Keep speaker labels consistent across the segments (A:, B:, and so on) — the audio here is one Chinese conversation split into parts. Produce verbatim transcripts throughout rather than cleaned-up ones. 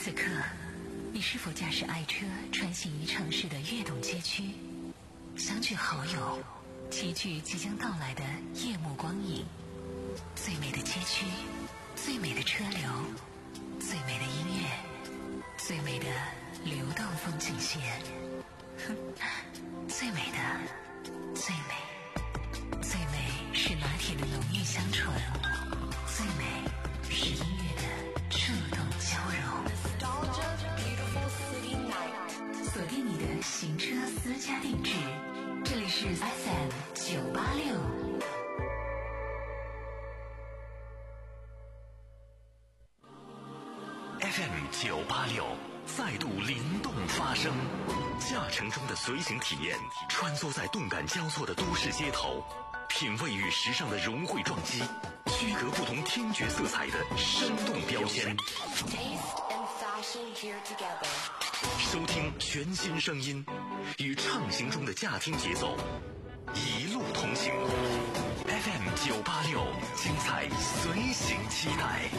A: 此刻，你是否驾驶爱车穿行于城市的跃动街区，相聚好友，齐聚即将到来的夜幕光影？最美的街区，最美的车流，最美的音乐，最美的流动风景线，最美的，最美，最美是拿铁的浓郁香醇，最美是音乐的触动交融。锁定你的行车私家定制，这里是 F M 九八六。
B: F M 九八六再度灵动发声，驾乘中的随行体验，穿梭在动感交错的都市街头，品味与时尚的融汇撞击，区隔不同听觉色彩的生动标签。收听全新声音，与畅行中的驾听节奏，一路同行。F M 九八六，精彩随行期待。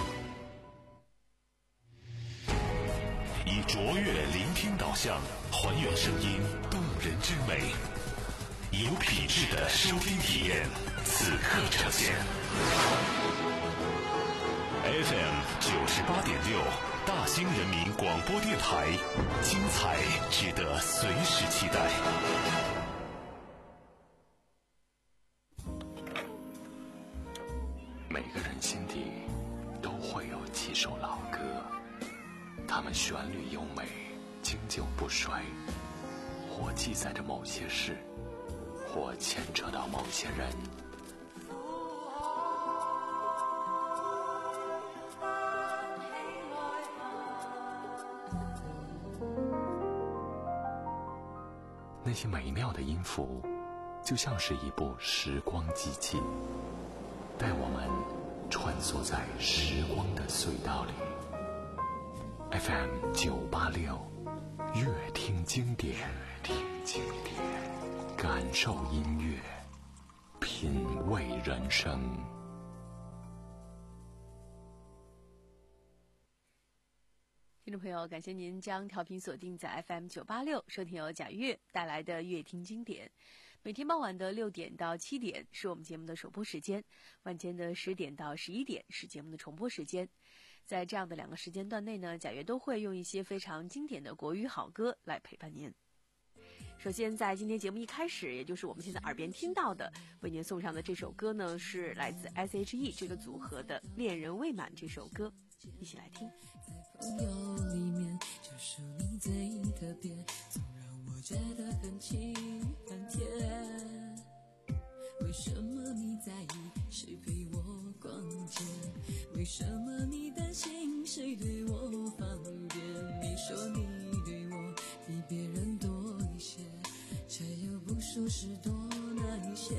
B: 以卓越聆听导向，还原声音动人之美，有品质的收听体验，此刻呈现。F M 九十八点六，大兴人民广播电台，精彩值得随时期待。每个人心底都会有几首老歌，它们旋律优美，经久不衰，或记载着某些事，或牵扯到某些人。那些美妙的音符，就像是一部时光机器，带我们穿梭在时光的隧道里。F M 九八六，乐听经典，乐听经典，感受音乐，品味人生。
C: 听众朋友，感谢您将调频锁定在 F M 九八六，收听由贾悦带来的乐听经典。每天傍晚的六点到七点是我们节目的首播时间，晚间的十点到十一点是节目的重播时间。在这样的两个时间段内呢，贾悦都会用一些非常经典的国语好歌来陪伴您。首先在今天节目一开始，也就是我们现在耳边听到的，为您送上的这首歌呢，是来自 S H E 这个组合的《恋人未满》这首歌，一起来听。
D: 在朋友里面，就属你最特别，总让我觉得很亲很甜。为什么你在意谁陪我逛街？为什么你担心谁对我方便？你说你对我比别人多一些，却又不属实多那一些。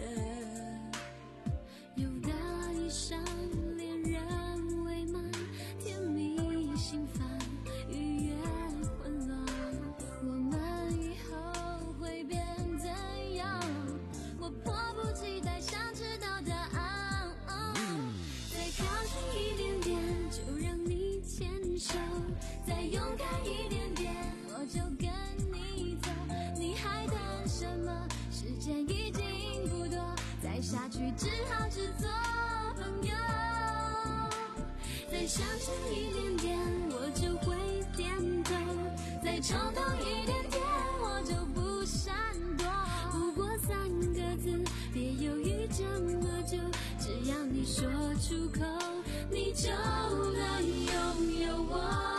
D: 有的一生恋人未满，甜蜜心烦，愉悦混乱，我们以后会变怎样？我迫不及待想知道答案。再靠近一点点，就让你牵手；再勇敢一点点，我就跟你走。你还等什么？时间已经不多，再下去只好只做朋友。再相信一点点，我就会点头；再冲动一点点，我就不闪躲。不过三个字，别犹豫这么久，只要你说出口，你就能拥有我。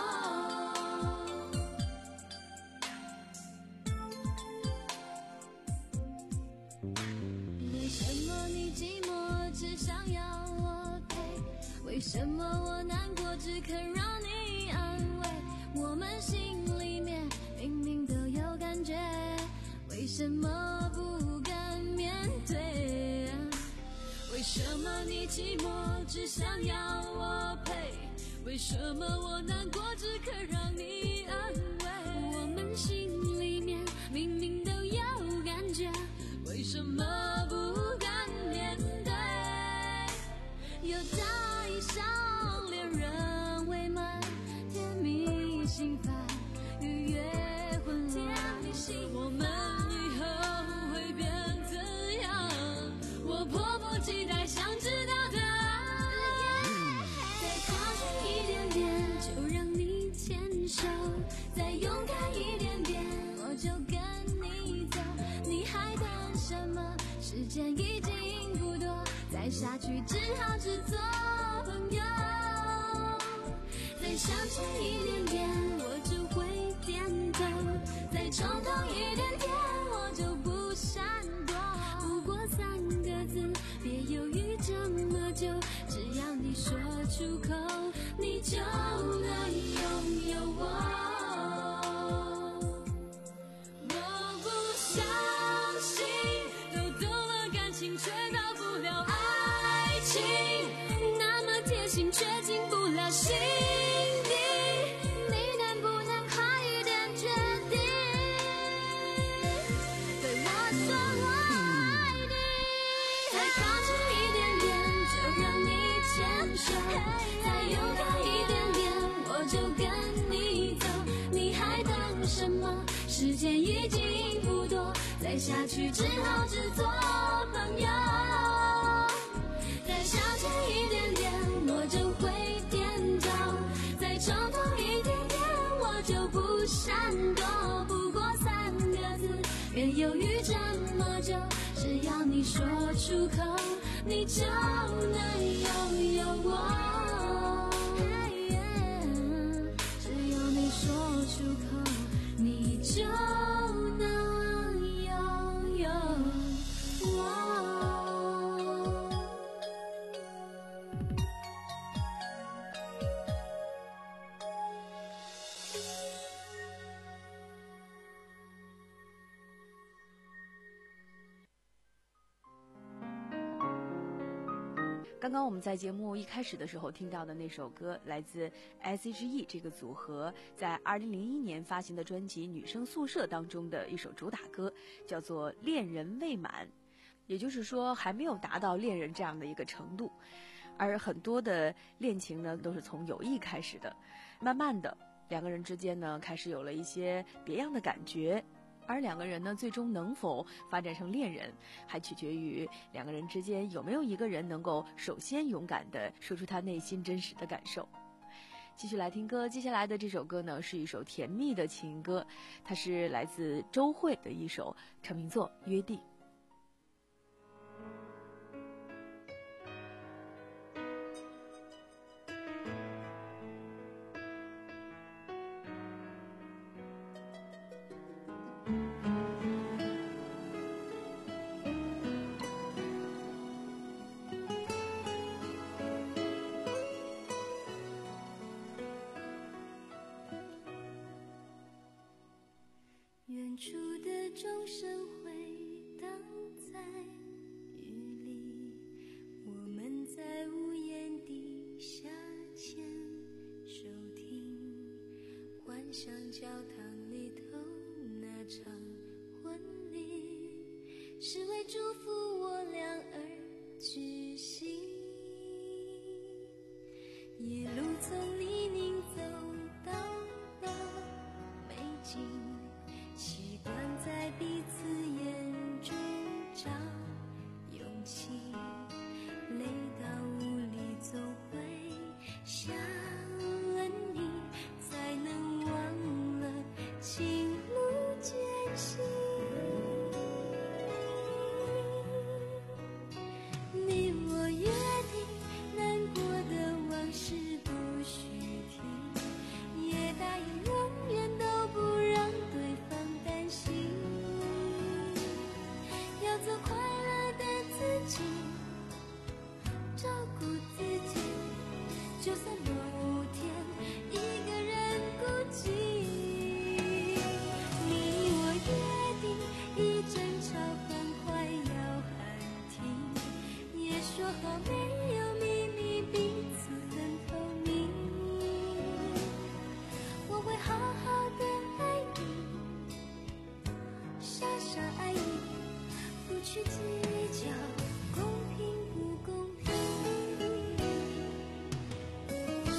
D: 为什么你寂寞只想要我陪？为什么我难过只肯让你安慰？我们心里面明明都有感觉，为什么不敢面对？为什么你寂寞只想要我陪？为什么我难过只肯让你安慰？我们心里面明明都有感觉，为什么不敢面对？有大一场恋人未满，甜蜜心去只好只做朋友。再想起一点点我就会点头，再冲动一点点我就不闪躲。不过三个字，别犹豫这么久，只要你说出口，你就能拥有我。却到不了爱情，那么贴心却进不了心底，你能不能快一点决定，对我说我爱你。再靠近一点点就让你牵手，再勇敢一点点我就跟你走，你还等什么？时间已经不多，再下去只好只做朋友。再想起一点点我就会点头，再冲动一点点我就不闪躲。不过三个字，别犹豫这么久，只要你说出口，你就能拥有我。只要你说出口，你就能拥有我。
C: 刚刚我们在节目一开始的时候听到的那首歌，来自 S H E 这个组合在二零零一年发行的专辑《女生宿舍》当中的一首主打歌，叫做《恋人未满》，也就是说还没有达到恋人这样的一个程度。而很多的恋情呢，都是从友谊开始的，慢慢的两个人之间呢，开始有了一些别样的感觉。而两个人呢，最终能否发展成恋人，还取决于两个人之间有没有一个人能够首先勇敢地说出他内心真实的感受。继续来听歌，接下来的这首歌呢，是一首甜蜜的情歌，它是来自周蕙的一首成名作《约定》。
D: 远处的钟声回荡在雨里，我们在屋檐底下牵手听，幻想教堂里头那场婚礼是为祝福我俩而举行，一路从泥泞走到了美景，习惯在彼此眼中找勇气，累到无力总会想问你，才能忘了情路艰辛。你我约定，难过的往事不许提，也答应永远都不让对方担心，要做快乐的自己，照顾自己，就算某天一个人孤寂。你我约定，一争吵很快要喊停，也说好没有秘密，彼此很透明，我会好好的爱你，傻傻爱你，不去计较公平不公平。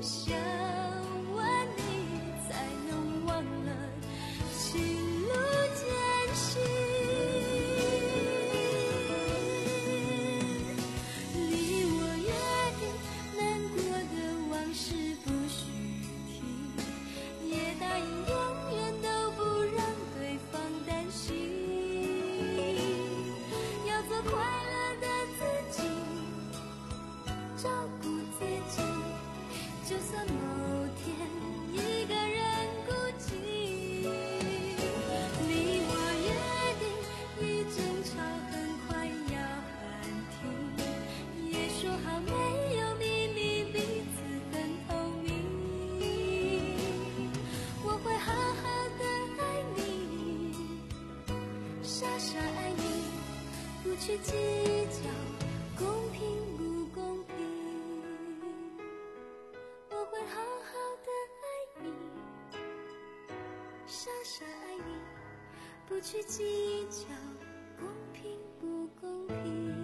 D: 想问你，才能忘了情路艰辛。你我约定，难过的往事不许提，也答应永远都不让对方担心，要做快乐的自己，照顾自己，就算某天一个人孤寂。你我约定，一争吵很快要喊停，也说好没有秘密，彼此很透明。我会好好的爱你，傻傻爱你，不去计较公平不公平。我会好好的爱你，傻傻爱你，不去计较公平不公平。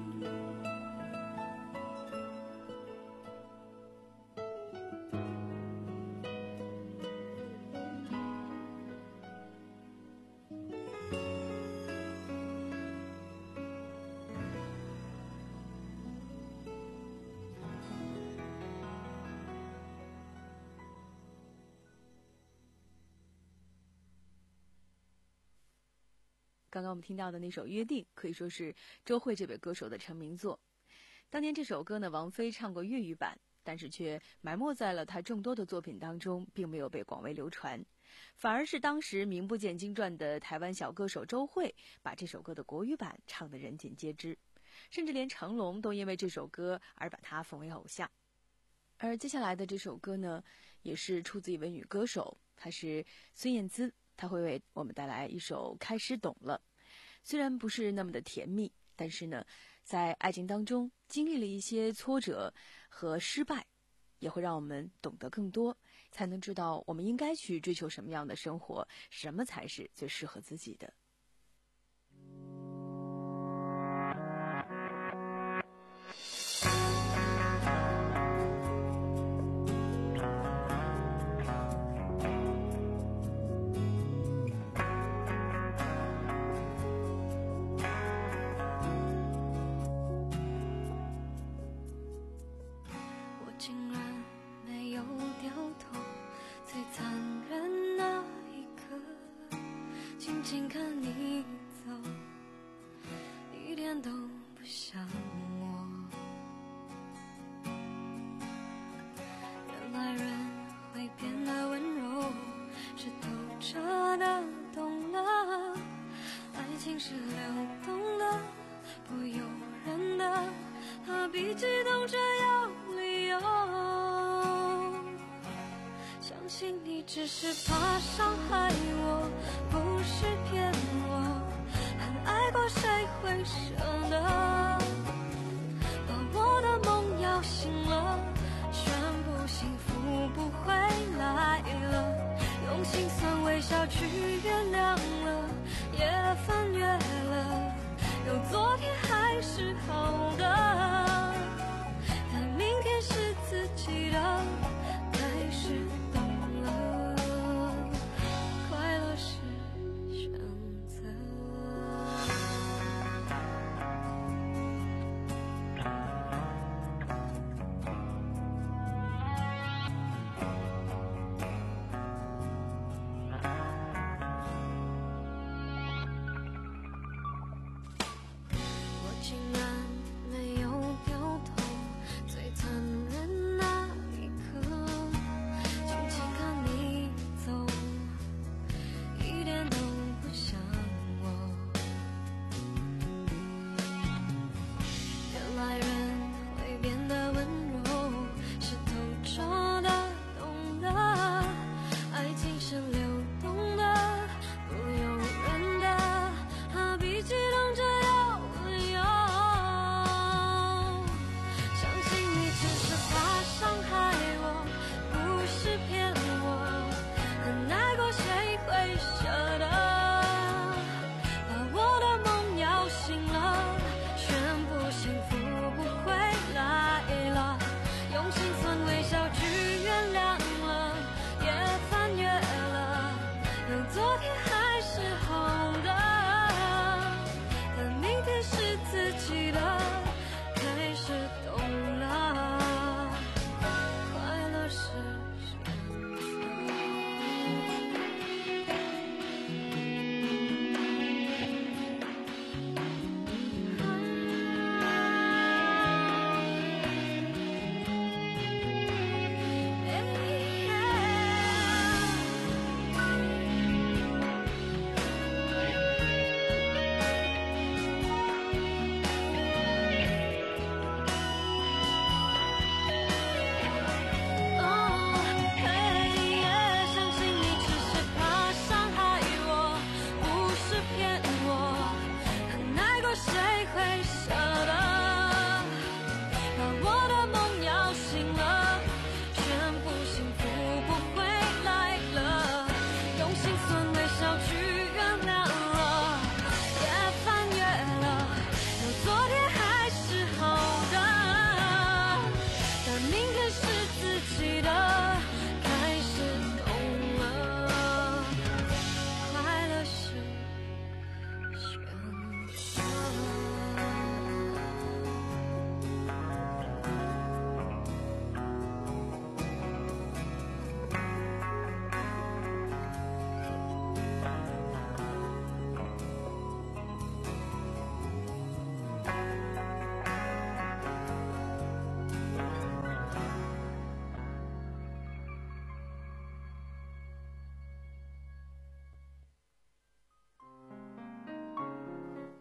C: 刚刚我们听到的那首《约定》可以说是周蕙这位歌手的成名作。当年这首歌呢，王菲唱过粤语版，但是却埋没在了她众多的作品当中，并没有被广为流传。反而是当时名不见经传的台湾小歌手周蕙，把这首歌的国语版唱得人尽皆知，甚至连成龙都因为这首歌而把她奉为偶像。而接下来的这首歌呢，也是出自一位女歌手，她是孙燕姿，她会为我们带来一首《开始懂了》。虽然不是那么的甜蜜，但是呢，在爱情当中经历了一些挫折和失败，也会让我们懂得更多，才能知道我们应该去追求什么样的生活，什么才是最适合自己的。
D: 静看你走，一点都不像我。原来人会变得温柔，是透彻的懂了。爱情是流动的，不由人的，何必激动着有理由？相信你只是怕伤害我，不是骗我，很爱过谁会舍得把我的梦摇醒了，宣布幸福不会来了，用心酸微笑去原谅了，也翻越了，有昨天还是好的，但明天是自己的开始。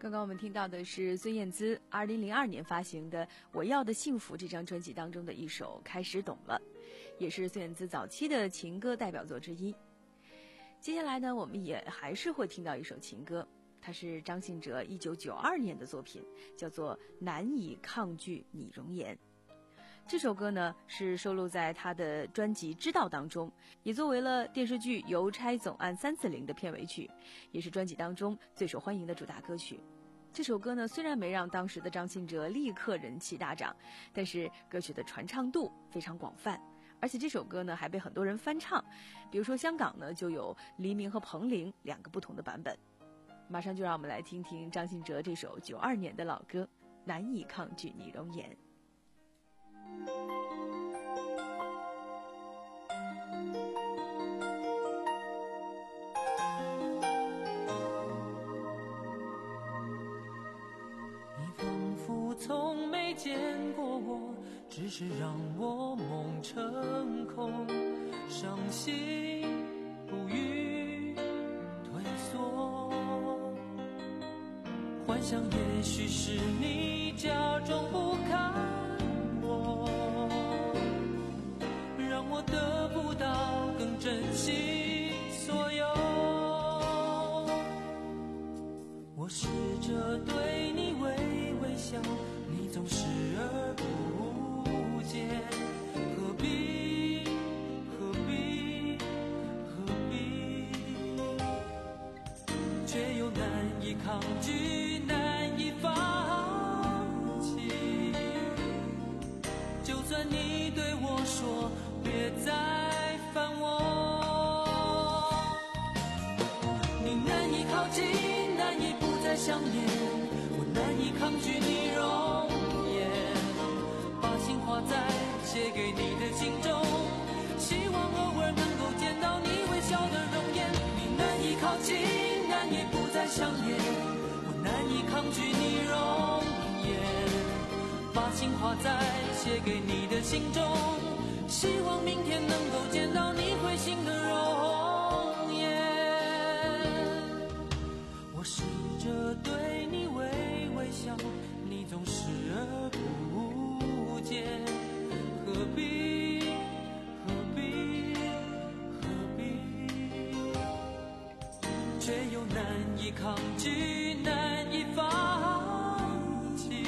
C: 刚刚我们听到的是孙燕姿二零零二年发行的《我要的幸福》这张专辑当中的一首《开始懂了》，也是孙燕姿早期的情歌代表作之一。接下来呢，我们也还是会听到一首情歌，它是张信哲一九九二年的作品，叫做《难以抗拒你容颜》。这首歌呢是收录在他的专辑《知道》当中，也作为了电视剧《邮差总案三四零》的片尾曲，也是专辑当中最受欢迎的主打歌曲。这首歌呢虽然没让当时的张信哲立刻人气大涨，但是歌曲的传唱度非常广泛，而且这首歌呢还被很多人翻唱，比如说香港呢就有黎明和彭羚两个不同的版本。马上就让我们来听听张信哲这首九二年的老歌《难以抗拒你容颜》。
E: 你仿佛从没见过我，只是让我梦成空，伤心不语退缩，幻想也许是你假装不看我，让我得不到更珍惜所有。我试着对你微微笑，你总视而不见，何必何必何必，却又难以抗拒，难以放弃。就算你对我说别再烦我，你难以靠近，难以不再想念，我难以抗拒你容颜，把心画在写给你的信中，希望偶尔能够见到你微笑的容颜。你难以靠近，难以不再想念，我难以抗拒你容颜，把心画在写给你的信中，希望明天能够见到你会心的容颜。我试着对你微微笑，你总视而不见，何必何必何必，却又难以抗拒，难以放弃。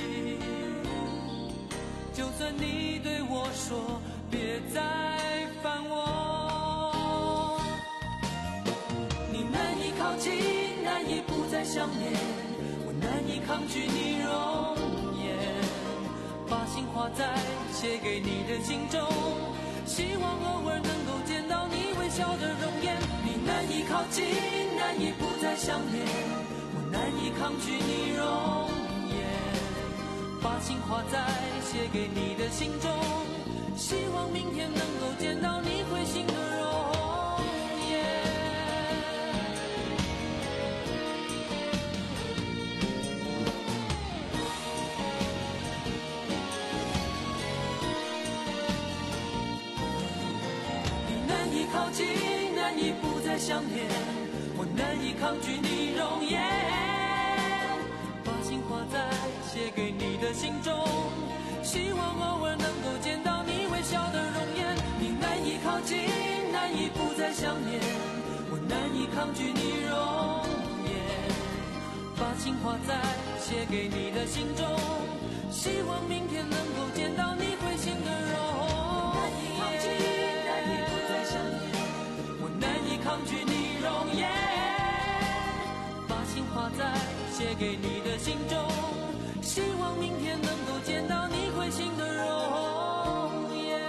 E: 就算你对我说别再烦我，你难以靠近，难以不再想念，我难以抗拒你容颜，把心画在写给你的信中，希望偶尔能够见到你微笑的容颜。你难以靠近，难以不再想念，我难以抗拒你容颜，把心画在写给你的信中，希望明天能够见到你会心的容颜。你难以靠近，难以不再想念，我难以抗拒你容颜，把心画在写给你的信中，希望偶尔能够见到你微笑的容颜。你难以靠近，难以不再想念，我难以抗拒你容颜，把心画在写给你的信中，希望明天能够见到你会心的容颜。难以靠近，难以不再想念，我难以抗拒你容颜，把心画在写给你的信中，希望明天能够见到你会心的容颜。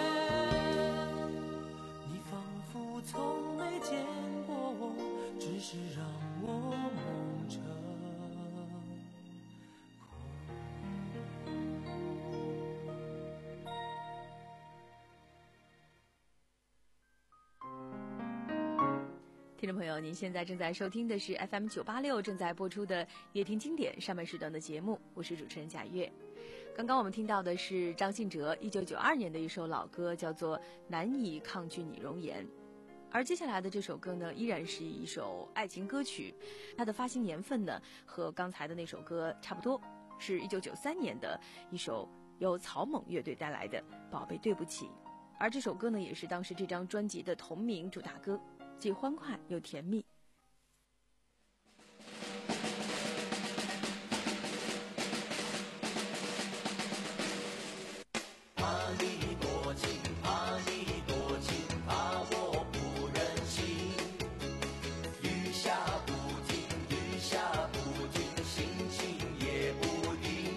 E: 你仿佛从没见过我，只是让我梦成
C: 听众朋友，您现在正在收听的是 F M 九八六正在播出的夜听经典上半时段的节目，我是主持人贾月。刚刚我们听到的是张信哲一九九二年的一首老歌，叫做《难以抗拒你容颜》。 而接下来的这首歌呢，依然是一首爱情歌曲，它的发行年份呢和刚才的那首歌差不多，是一九九三年的一首由草蜢乐队带来的《宝贝对不起》。而这首歌呢，也是当时这张专辑的同名主打歌，既欢快又甜蜜。
E: 怕你多情，怕你多情，怕我不忍心。雨下不停，雨下不停，心情也不定。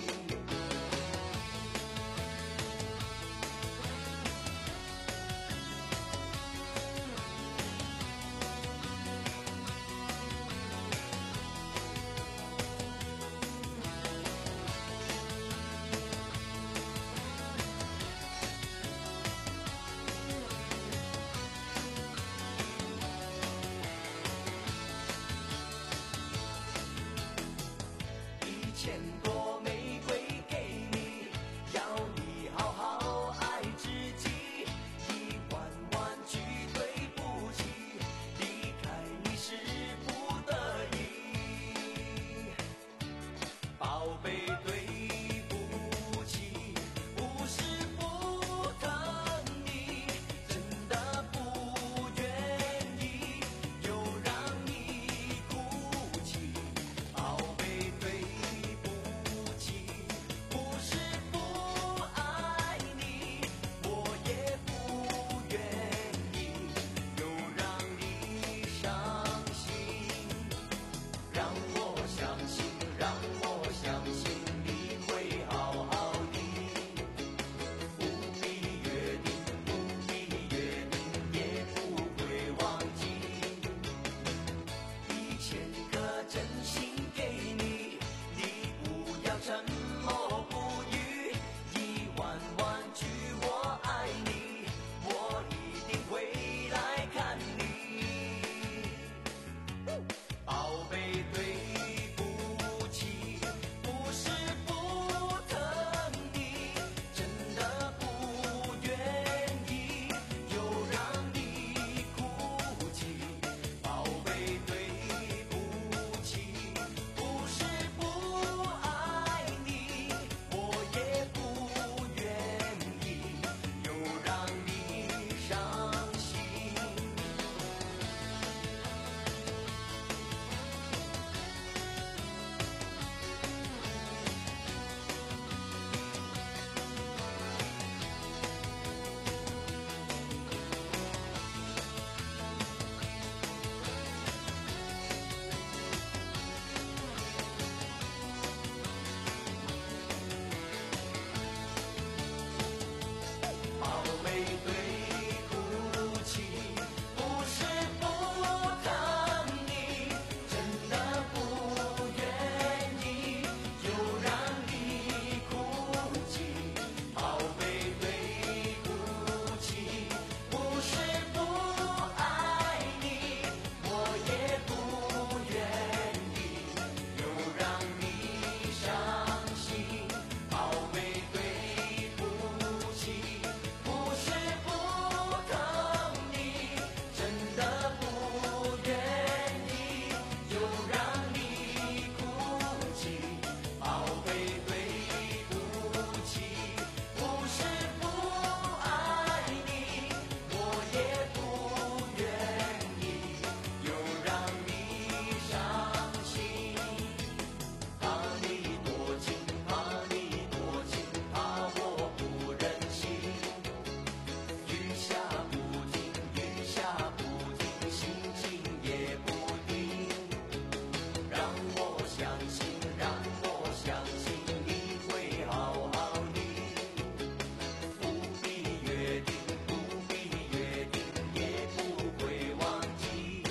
E: 一千朵玫瑰给你，要你好好爱自己。一万万句对不起，离开你是不得已。宝贝对不起，不是不疼你，真的不愿意又让你哭泣。宝贝对不起，不是不爱你，我也不愿意又让你伤心。让我相信，让我相信你会好好的。不必约定，不必约定，也不会忘记。一千个真心给你，你不要沉默不语。一万万句我爱你，我一定会来看你。宝贝对不起，不是不疼你，真的不愿意又让你哭泣。宝贝对不起，不是不爱你，我也不愿意又让你伤心。宝贝对不起，不是不疼你，真的不愿意又让你哭泣。宝贝对不起，不是不爱你，我也不愿意又让你伤心。宝贝对不起，不是不疼你，真的不愿意又让你哭泣。宝贝对不起，不是不爱你，我也不愿意又让你伤心。怕你多情，怕你多情，怕我不忍心。雨下不停，雨下不停，心情也不定。让我相信，让我相信你会好好的。不必约定，不必约定，也不会忘记。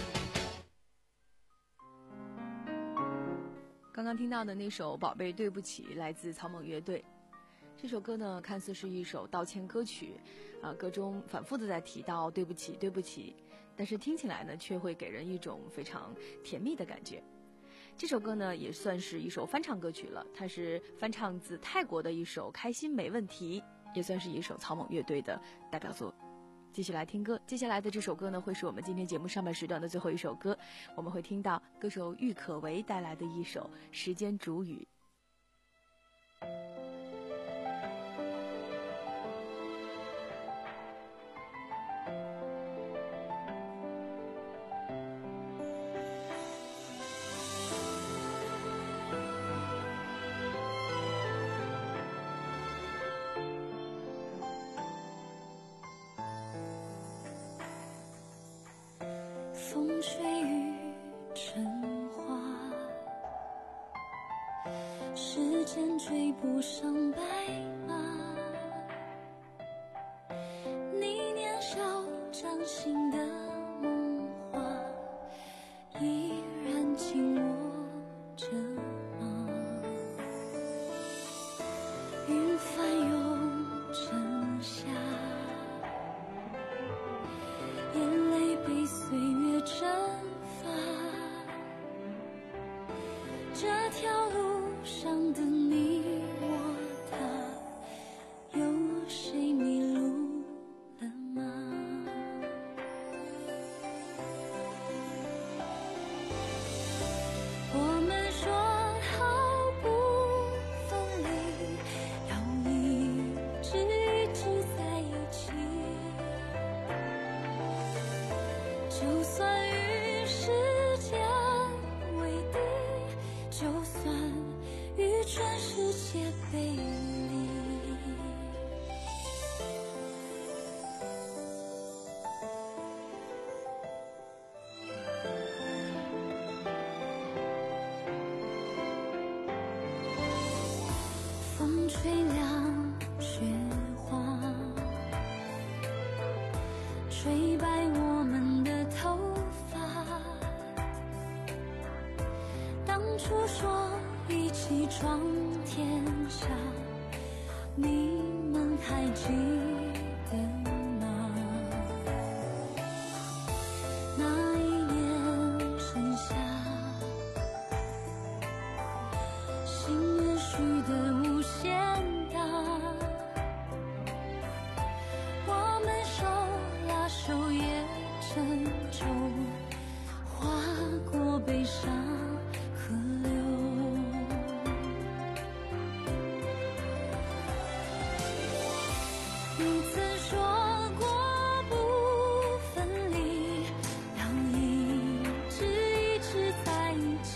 C: 刚刚听到的那首《宝贝对不起》来自草蜢乐队。这首歌呢，看似是一首道歉歌曲，啊，歌中反复的在提到对不起，对不起，但是听起来呢，却会给人一种非常甜蜜的感觉。这首歌呢，也算是一首翻唱歌曲了，它是翻唱自泰国的一首《开心没问题》，也算是一首草蜢乐队的代表作。 继续来听歌。接下来的这首歌呢，会是我们今天节目上半时段的最后一首歌，我们会听到歌手郁可唯带来的一首《时间煮雨》。
D: 风吹雨成花，时间追不上白马。你年少掌心的梦话，依然紧握着吗？云翻涌成夏，眼泪被岁月蒸发，这条路上的你我他，有谁迷路了吗？我们说好不分离，要一直一直在一起，就算与时间为敌，就算与全世界背离。风吹凉雪花，吹白我们的头发。当初说一起闯天下，你们还记得吗？那一年盛夏，心愿许得无限大，我们手拉手也沉重，划过悲伤河流。你曾说过不分离，要一直一直在一起。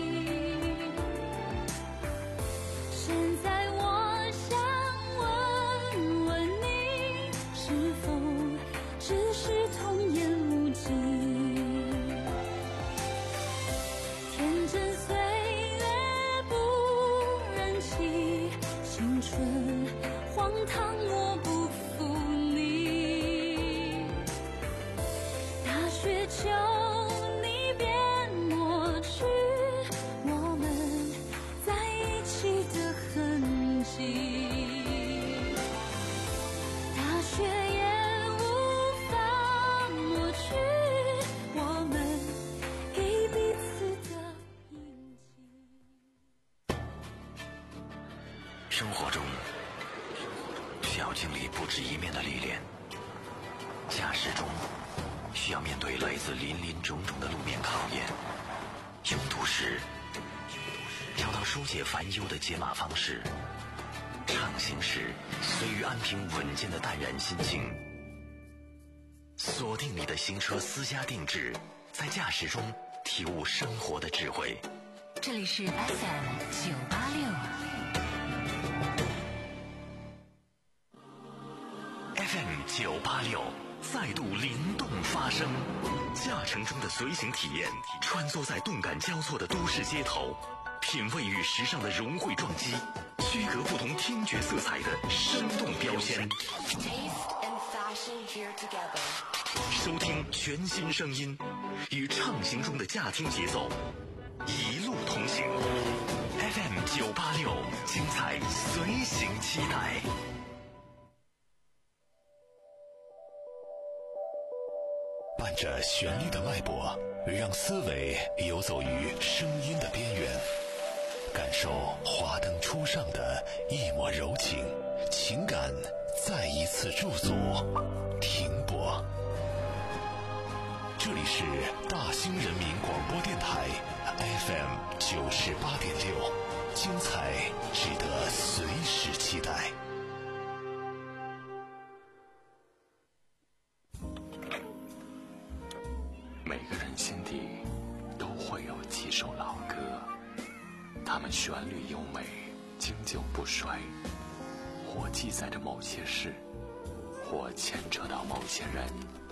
D: 现在我想问问你，是否只是童言无忌？天真岁月不忍欺，青春荒唐我不负你。大雪求你别抹去我们在一起的痕迹，大雪也无法抹去我们给彼此的印记。
F: 生活中需要经历不止一面的历练，驾驶中需要面对来自林林种种的路面考验，拥堵时找到疏解烦忧的解码方式，畅行时随遇安平稳健的淡然心情。锁定你的新车私家定制，在驾驶中体悟生活的智慧。
A: 这里是 F M 九八六。
F: F M 九八六再度灵动发声，驾乘中的随行体验，穿梭在动感交错的都市街头，品味与时尚的融汇撞击，区隔不同听觉色彩的生动标签。收听全新声音，与畅行中的驾听节奏，一路同行。F M 九八六，精彩随行期待。伴着旋律的脉搏，让思维游走于声音的边缘，感受华灯初上的一抹柔情，情感再一次驻足停泊。
G: 这里是大兴人民广播电台 F M 九十八点六，精彩值得随时期待。
B: 每个人心底都会有几首老歌，它们旋律优美，经久不衰，或记载着某些事，或牵扯到某些人。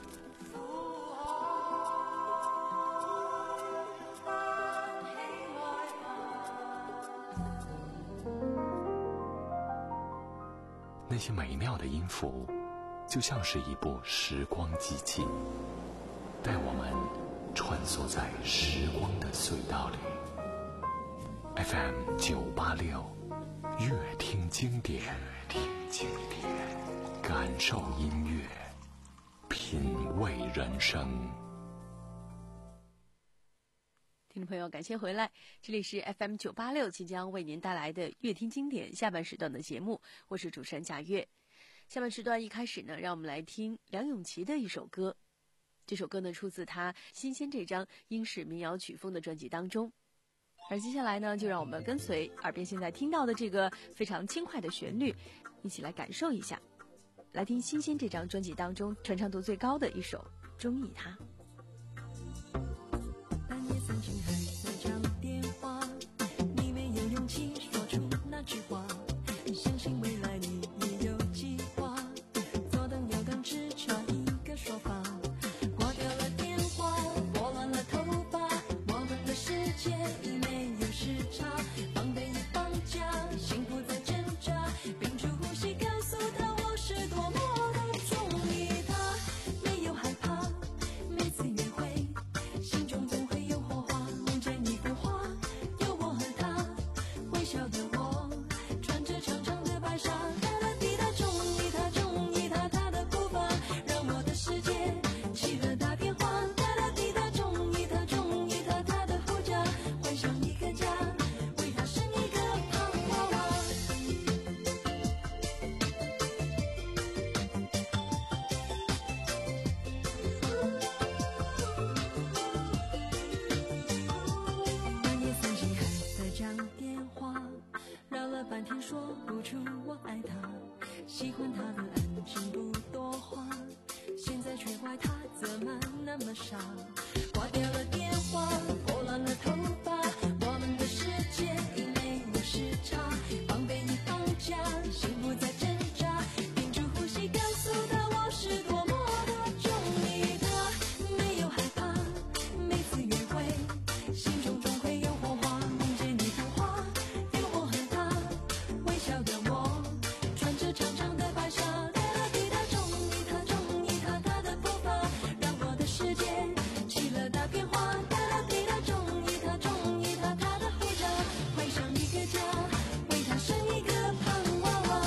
B: 那些美妙的音符，就像是一部时光机器，带我们穿梭在时光的隧道里。F M 九八六，乐听经典，听经典，感受音乐，品味人生。
C: 听众朋友，感谢回来，这里是 F M 九八六，即将为您带来的乐听经典下半时段的节目，我是主持人贾月。下半时段一开始呢，让我们来听梁咏琪的一首歌。这首歌呢出自他《新鲜》这张英式民谣曲风的专辑当中。而接下来呢，就让我们跟随耳边现在听到的这个非常轻快的旋律，一起来感受一下。来听《新鲜》这张专辑当中传唱度最高的一首《中意他》。
H: 半夜三更还在找电话，你没有勇气说出那句话，相信未来你也有计划，左等右等只差一个说法，挂掉了电话，拨乱了头发，我们的世界已没有时差，防备已放假，幸福在挣扎，屏住呼吸告诉他我是多么的中意他，没有害怕，每次约会心中总会有火花，梦见一幅画，有我和他，微笑的我穿着长长的白纱，哒啦滴答中意他，中意他，他的步伐让我的世界起了大变化，哒啦滴答中意他，中意他，他的呼叫幻想一个家，为他生一个胖娃娃。半夜三更还在讲电话，绕了半天说不出我爱他，喜欢他的安静不多话，现在却怪他怎么那么傻，挂掉了电话，拨乱了头发，我们的世界已没有时差，防备已放假，幸福在挣扎，屏住呼吸告诉他我是多么的中意他，没有害怕，每次约会心中总会有火花，梦见一幅画，有我和他，微笑的我穿着长长的白纱，哒啦滴答中意他，中意他，他的步伐让我的世界起了大变化，哒啦滴答中意他，中意他，他的呼叫怀上一个家，为他生一个胖娃娃。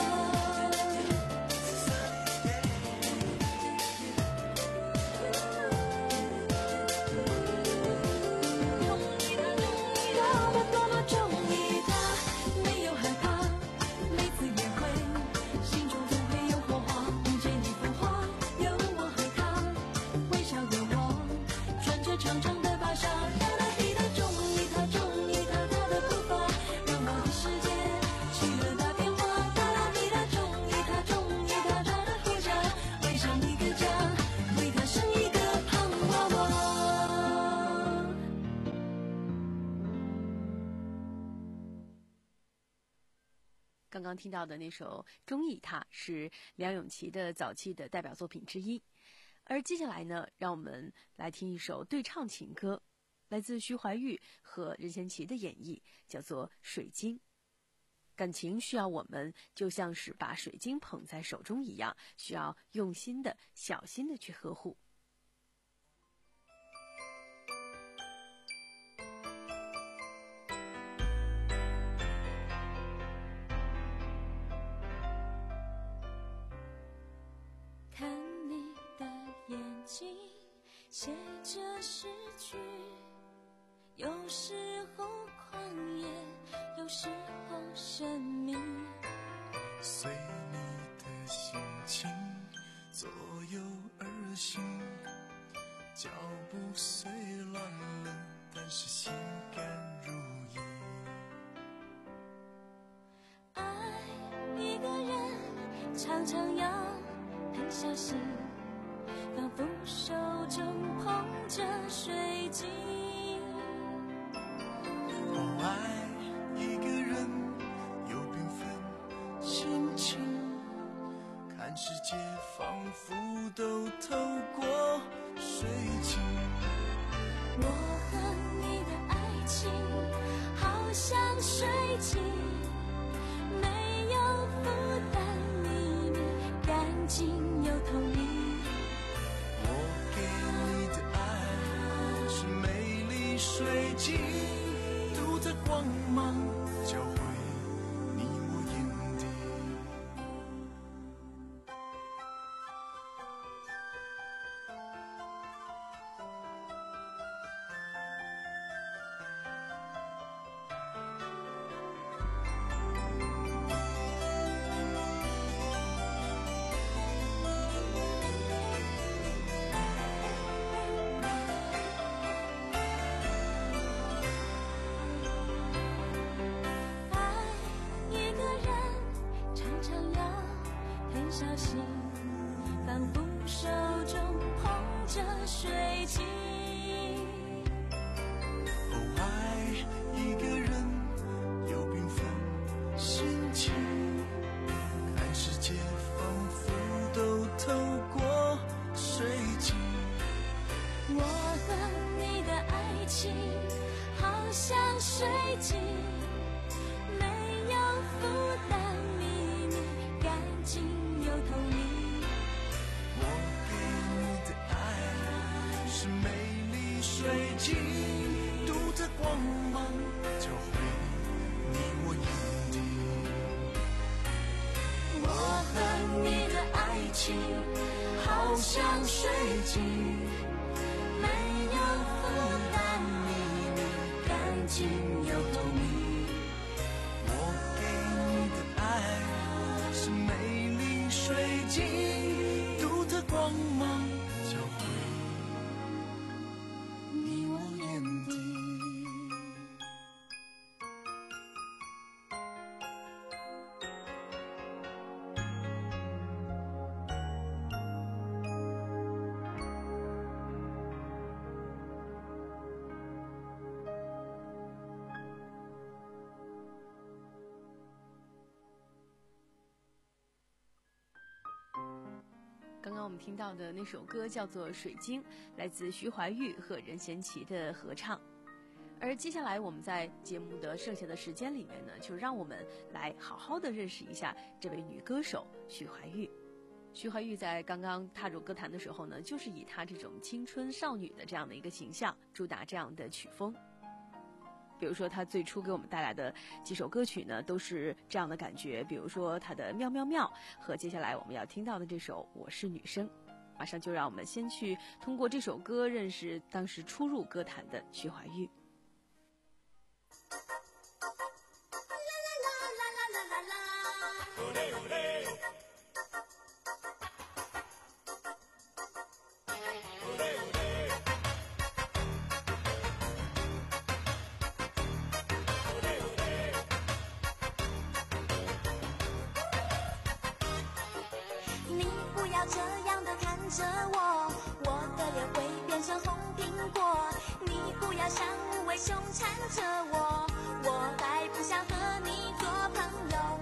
H: 中意他，中意他，我多么中意他，没有害怕，每次约会心中总会有火花，梦见一幅画，有我和他，微笑的我穿着长长的白纱，哒啦滴答中意他，中意他，他的步伐让我的世界起了大变化，哒啦滴答中意他，中意他，他的呼叫为上一个家，为他生一个胖娃娃。
C: 刚刚听到的那首《中意他》是梁咏琪的早期的代表作品之一，而接下来呢，让我们来听一首对唱情歌，来自徐怀钰和任贤齐的演绎，叫做《水晶》。感情需要我们就像是把水晶捧在手中一样，需要用心的、小心的去呵护。
D: 看你的眼睛写着诗句，有时候狂野，有时候神秘，
I: 随你的心情左右而行，交是心甘如饴。
D: 爱一个人常常要很小心，仿佛手中捧着水晶。
I: 哦，爱一个人有缤纷心情，看世界仿佛都透过水晶。
D: 我和你的爱情好像水晶，没有负担，秘密干净又透明。
I: 我给你的爱是美丽水晶，独特光芒交汇你我眼底。
D: 小心，仿佛手中捧着水晶。
I: 哦，爱一个人有缤纷心情，看世界仿佛都透过水晶。
D: 我和你的爱情好像水晶，没有负担，秘密干净又透明。
I: 我给你的爱是美丽水晶，独特光芒交汇你我眼底。
D: 我和你的爱情好像水晶，没有负担，秘密干净又透明。
I: 我给你的爱是美丽水晶，独特光芒交汇你我眼底。
C: 刚刚我们听到的那首歌叫做《水晶》，来自徐怀钰和任贤齐的合唱。而接下来我们在节目的剩下的时间里面呢，就让我们来好好的认识一下这位女歌手徐怀钰。徐怀钰在刚刚踏入歌坛的时候呢，就是以她这种青春少女的这样的一个形象，主打这样的曲风。比如说她最初给我们带来的几首歌曲呢，都是这样的感觉，比如说她的《妙妙妙》和接下来我们要听到的这首《我是女生》。马上就让我们先去通过这首歌认识当时初入歌坛的徐怀钰。
D: 你不要这样的看着我，我的脸会变成红苹果。你不要像无尾熊缠着我，我还不想和你做朋友。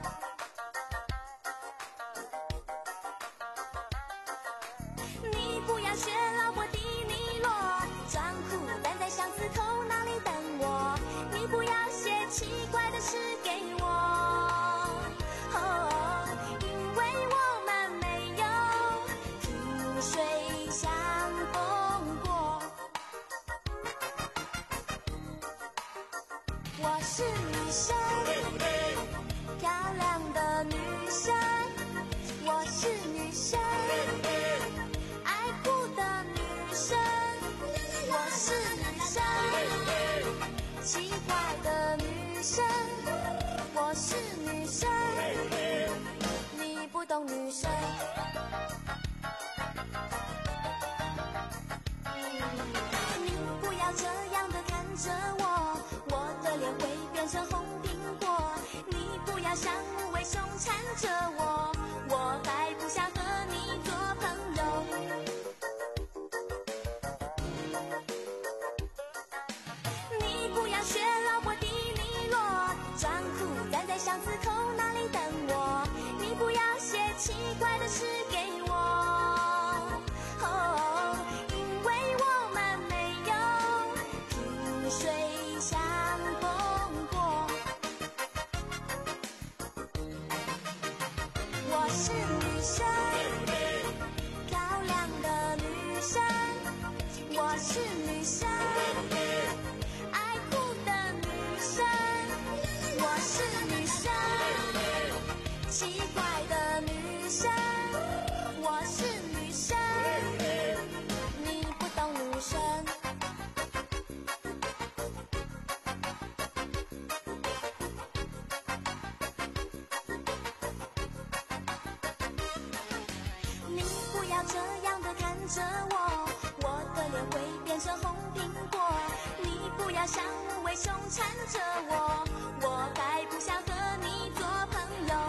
D: 你不要学老婆迪尼洛，装酷站在巷子口那里等我。你不要写奇怪的诗给我，哦，因为我们没有萍水相逢过。我是女生，漂亮的女生。我是女生，爱哭的女生。我是女生，奇怪的女生。我是女生，你不懂女生。你不要这样的看着缠着我，我还不想和你做朋友。你不要学老伯迪尼洛，装酷站在巷子口那里等我，你不要写奇怪的诗给我，哦，因为我们没有萍水相逢过。我是女生，漂亮的女生，我是女生，爱哭的女生，我是女生，奇怪的女生，我是女生，你不懂女生。你不要这样的看着我，我的脸会变成红苹果。你不要像无尾熊缠着我，我还不想和你做朋友。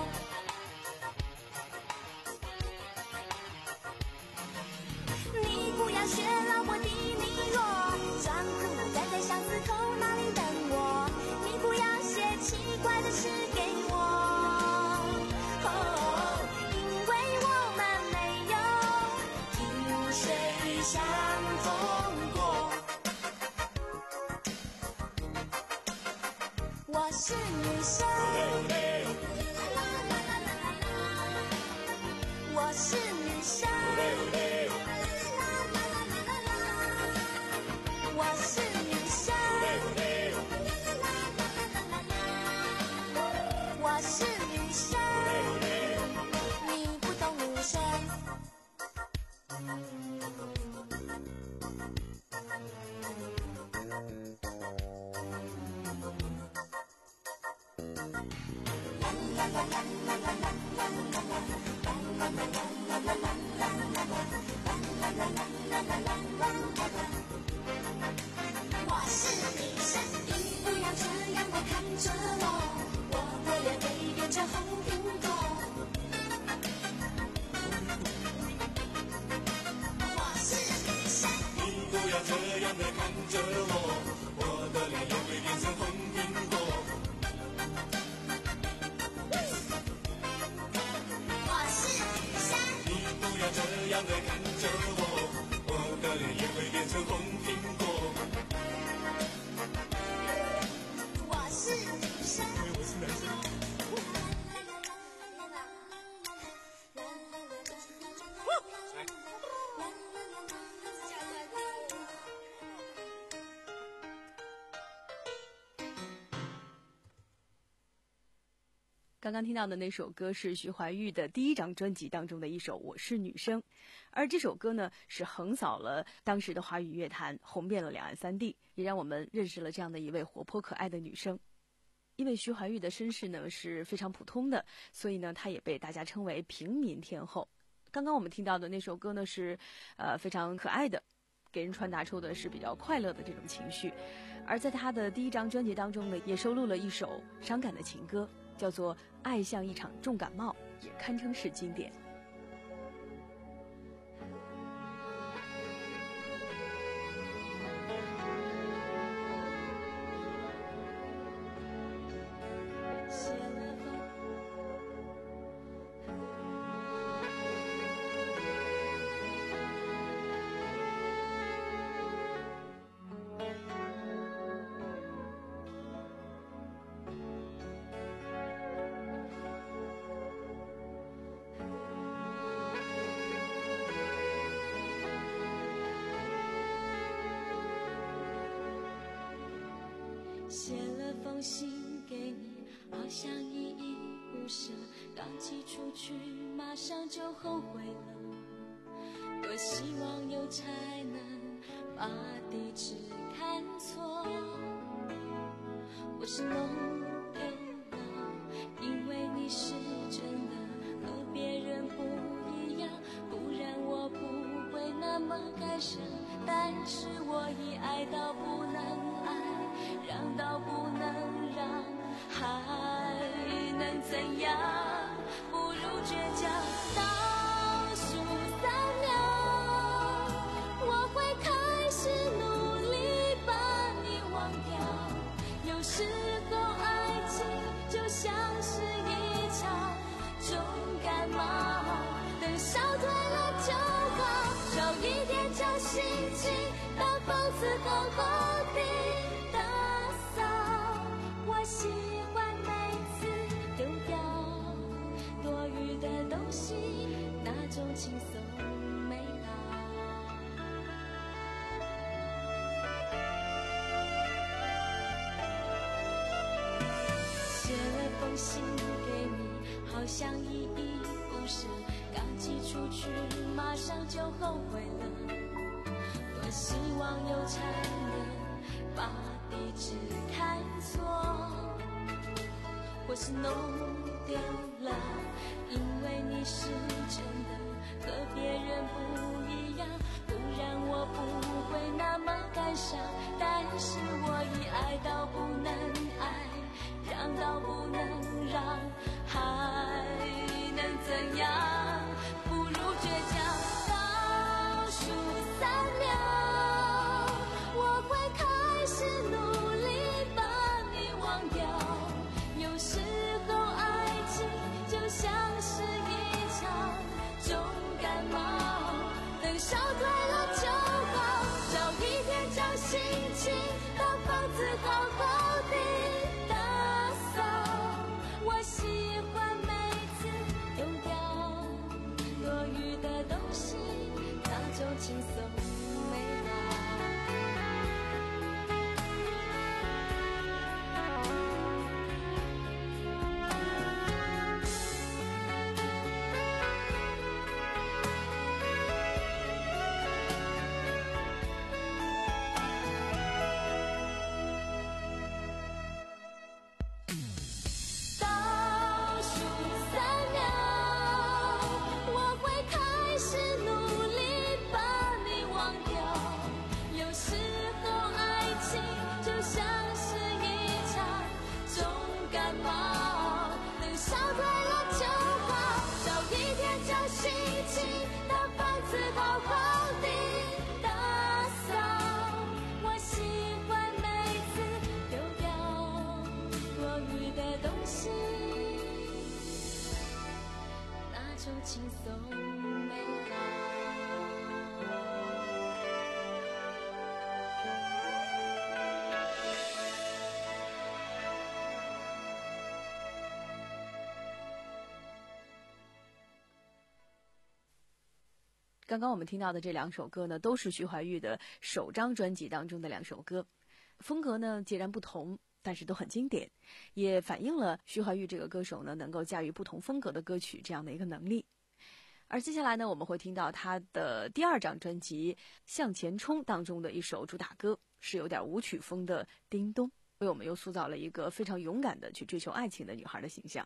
D: 你不要学老伯迪尼洛，装酷站在巷子口那里等我，你不要写奇怪的诗给我，哦，因为我们没有萍水相逢过。我是女生，我是女生，我是女生，我是女生，你不懂女生。我是女生，你不要这样的看着我，我的脸会变成红苹果。我是女生，你不要这样的看着我，我的脸也会变成红苹果。我是女生，你不要这样的看着我，我的脸也会变成红苹果。我是女生，因为我是男生。
C: 刚刚听到的那首歌是徐怀钰的第一张专辑当中的一首《我是女生》，而这首歌呢是横扫了当时的华语乐坛，红遍了两岸三地，也让我们认识了这样的一位活泼可爱的女生。因为徐怀钰的身世呢是非常普通的，所以呢她也被大家称为平民天后。刚刚我们听到的那首歌呢是呃非常可爱的，给人传达出的是比较快乐的这种情绪。而在她的第一张专辑当中呢，也收录了一首伤感的情歌，叫做《爱像一场重感冒》，也堪称是经典。
D: 写了封信给你，好像依依不舍，刚寄出去马上就后悔了，多希望有才能把地址看错，我是弄丢了，因为你是真的和别人不一样，不然我不会那么感伤，但是我已爱到不能爱，让到不能让，还能怎样？ 倔强，倒数三秒，我会开始努力把你忘掉。有时候爱情就像是一场重感冒，等烧退了就好，少一点侥幸情，当房子好好地打扫。我喜欢每次丢掉多余的东西，那种轻松美好。写了封信给你，好像依依不舍，刚寄出去马上就后悔了。多希望有残忍把地址看错，或是弄丢了，因为你是真的和别人不一样，不然我不会那么感伤。但是我已爱到不能爱，让到不能让，还能怎样？不如倔强，倒数三秒，我会开始努力把你忘掉。有时候爱情就像是一场重感冒，等烧退了就好，少一点侥幸情，当房子好好地打扫。我喜欢每次丢掉多余的东西，那种轻松美好。倒数三秒，我会开始努力把你忘掉。有时候爱情就像是一场重感冒，等烧退了就好，少一点侥幸情，当房子好好地打扫。我喜欢每次丢掉多余的东西，那种轻松美好。
C: 刚刚我们听到的这两首歌呢，都是徐怀钰的首张专辑当中的两首歌，风格呢截然不同，但是都很经典，也反映了徐怀钰这个歌手呢能够驾驭不同风格的歌曲这样的一个能力。而接下来呢，我们会听到他的第二张专辑《向前冲》当中的一首主打歌，是有点舞曲风的《叮咚》，为我们又塑造了一个非常勇敢的去追求爱情的女孩的形象。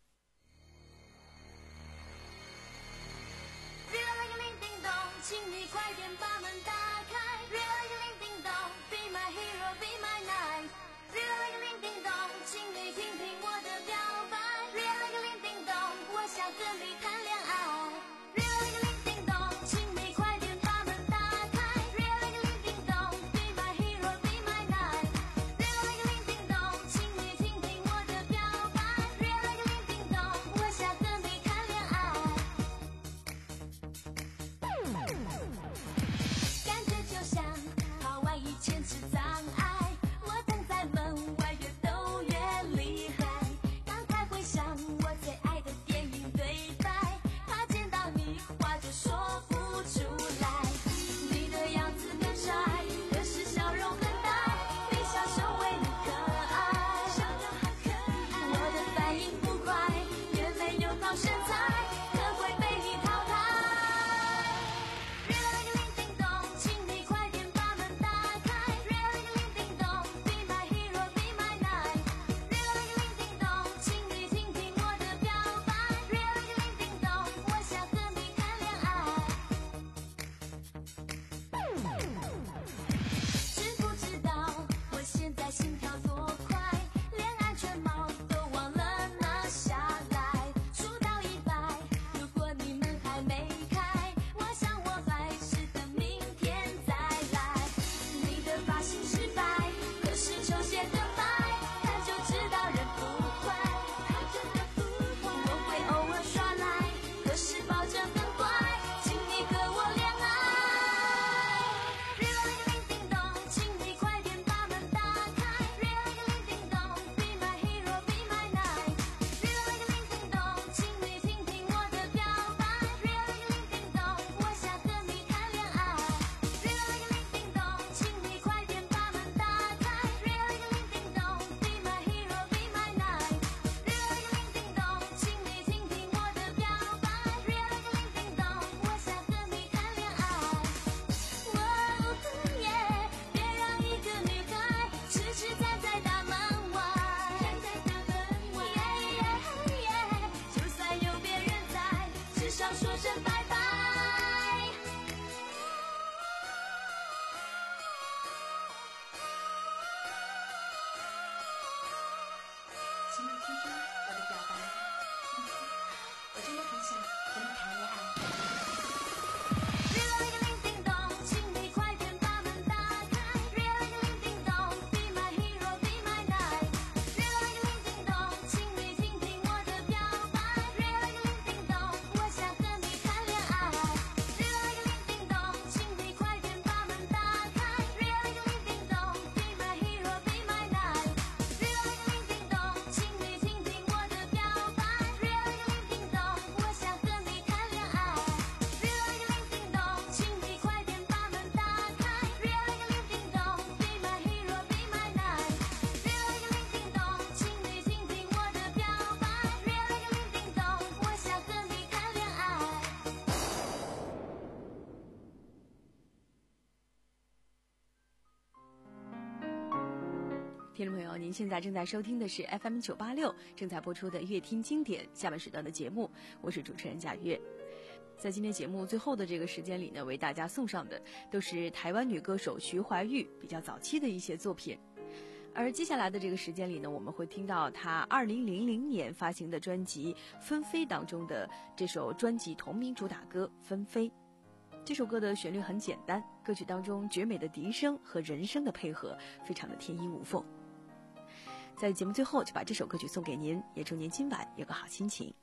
D: 请你快点把门打开 Ring ding dong Be my hero, be my knight Ring ding dong 请你听听我的表白 Ring ding dong 我想跟你谈恋爱 Ring ding dong 请你快点把门打开 Ring ding dong Be my hero, be my knight Ring ding dong 请你听听我的表白 Ring ding dong 我想跟你谈恋爱声拜拜。
J: 请你听听我的表白，我真的很想和你谈恋爱。
C: 听众朋友，您现在正在收听的是 F M 九八六正在播出的乐听经典下半时段的节目，我是主持人贾月。在今天节目最后的这个时间里呢，为大家送上的都是台湾女歌手徐怀钰比较早期的一些作品。而接下来的这个时间里呢，我们会听到她二零零零年发行的专辑《纷飞》当中的这首专辑同名主打歌《纷飞》。这首歌的旋律很简单，歌曲当中绝美的笛声和人声的配合非常的天衣无缝。在节目最后就把这首歌曲送给您，也祝您今晚有个好心情。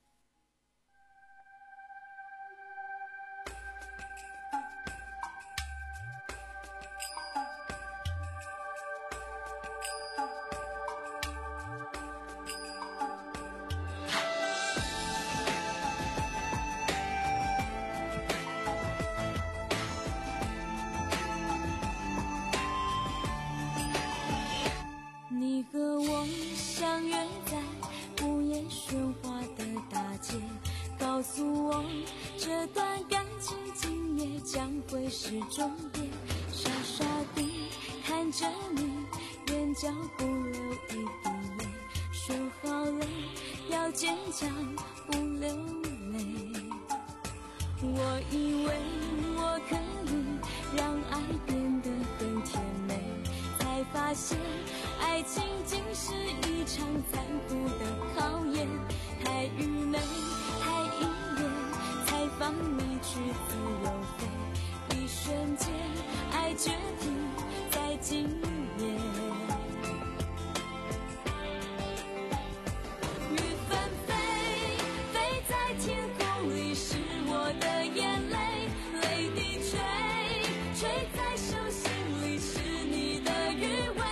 H: 你和我相约在午夜喧哗的大街，告诉我这段感情今夜将会是终点。傻傻地看着你，眼角不流一滴泪，说好了要坚强不流泪。我以为我可以让爱变得更甜美，才发现爱情竟是一场残酷的考验，太愚昧，太依恋，才放你去自由飞。一瞬间，爱决定在今夜。雨纷飞，飞在天空里是我的眼泪，泪滴垂，垂在手心里是你的余味。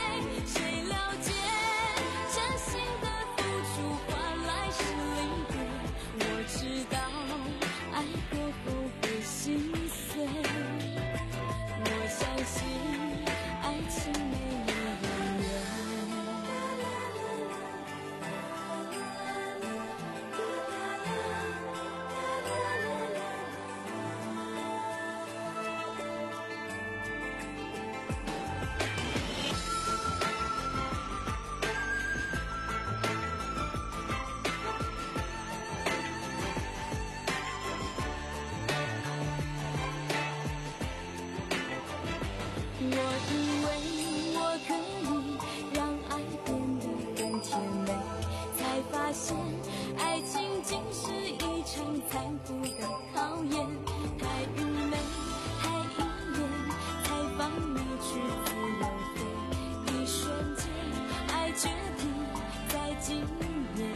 H: 爱情竟是一场残酷的考验，太愚昧，太依恋，才放你去自由飞。一瞬间，爱决定在今夜。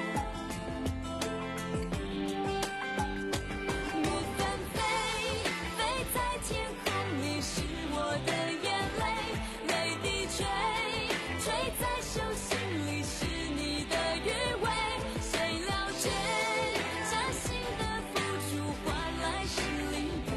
H: 雨纷飞，飞在天空里是我的眼泪，泪滴垂，垂在手心里是你的余味。谁了解，真心的付出换来是离别。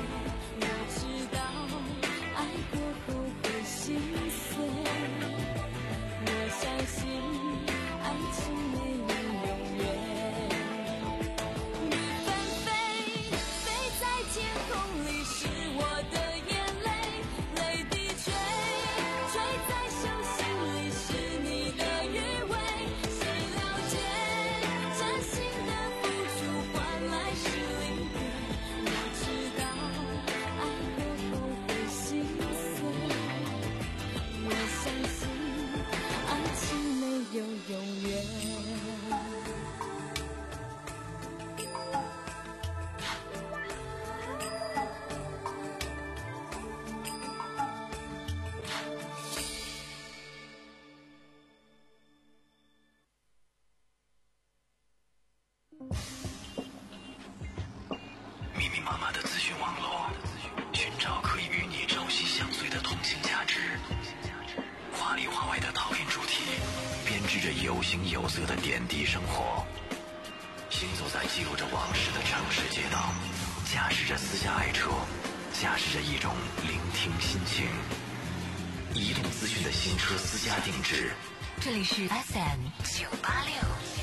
F: 讯网络，寻找可以与你朝夕相随的同性价值。华里华外的套片主题，编织着有形有色的点滴生活。行走在记录着往事的城市街道，驾驶着私家爱车，驾驶着一种聆听心情。移动资讯的新车私家定制，
A: 这里是 F M 九八六。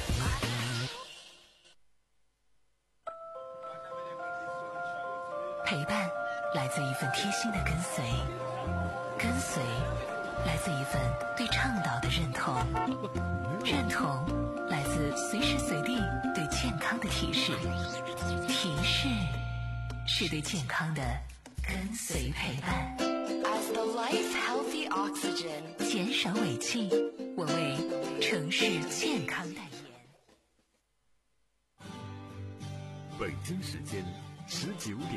A: 陪伴来自一份贴心的跟随，跟随来自一份对倡导的认同，认同来自随时随地对健康的提示，提示是对健康的跟随陪伴。
K: As the life healthy oxygen，
A: 减少尾气，我为城市健康代言。
L: 北京时间十九点。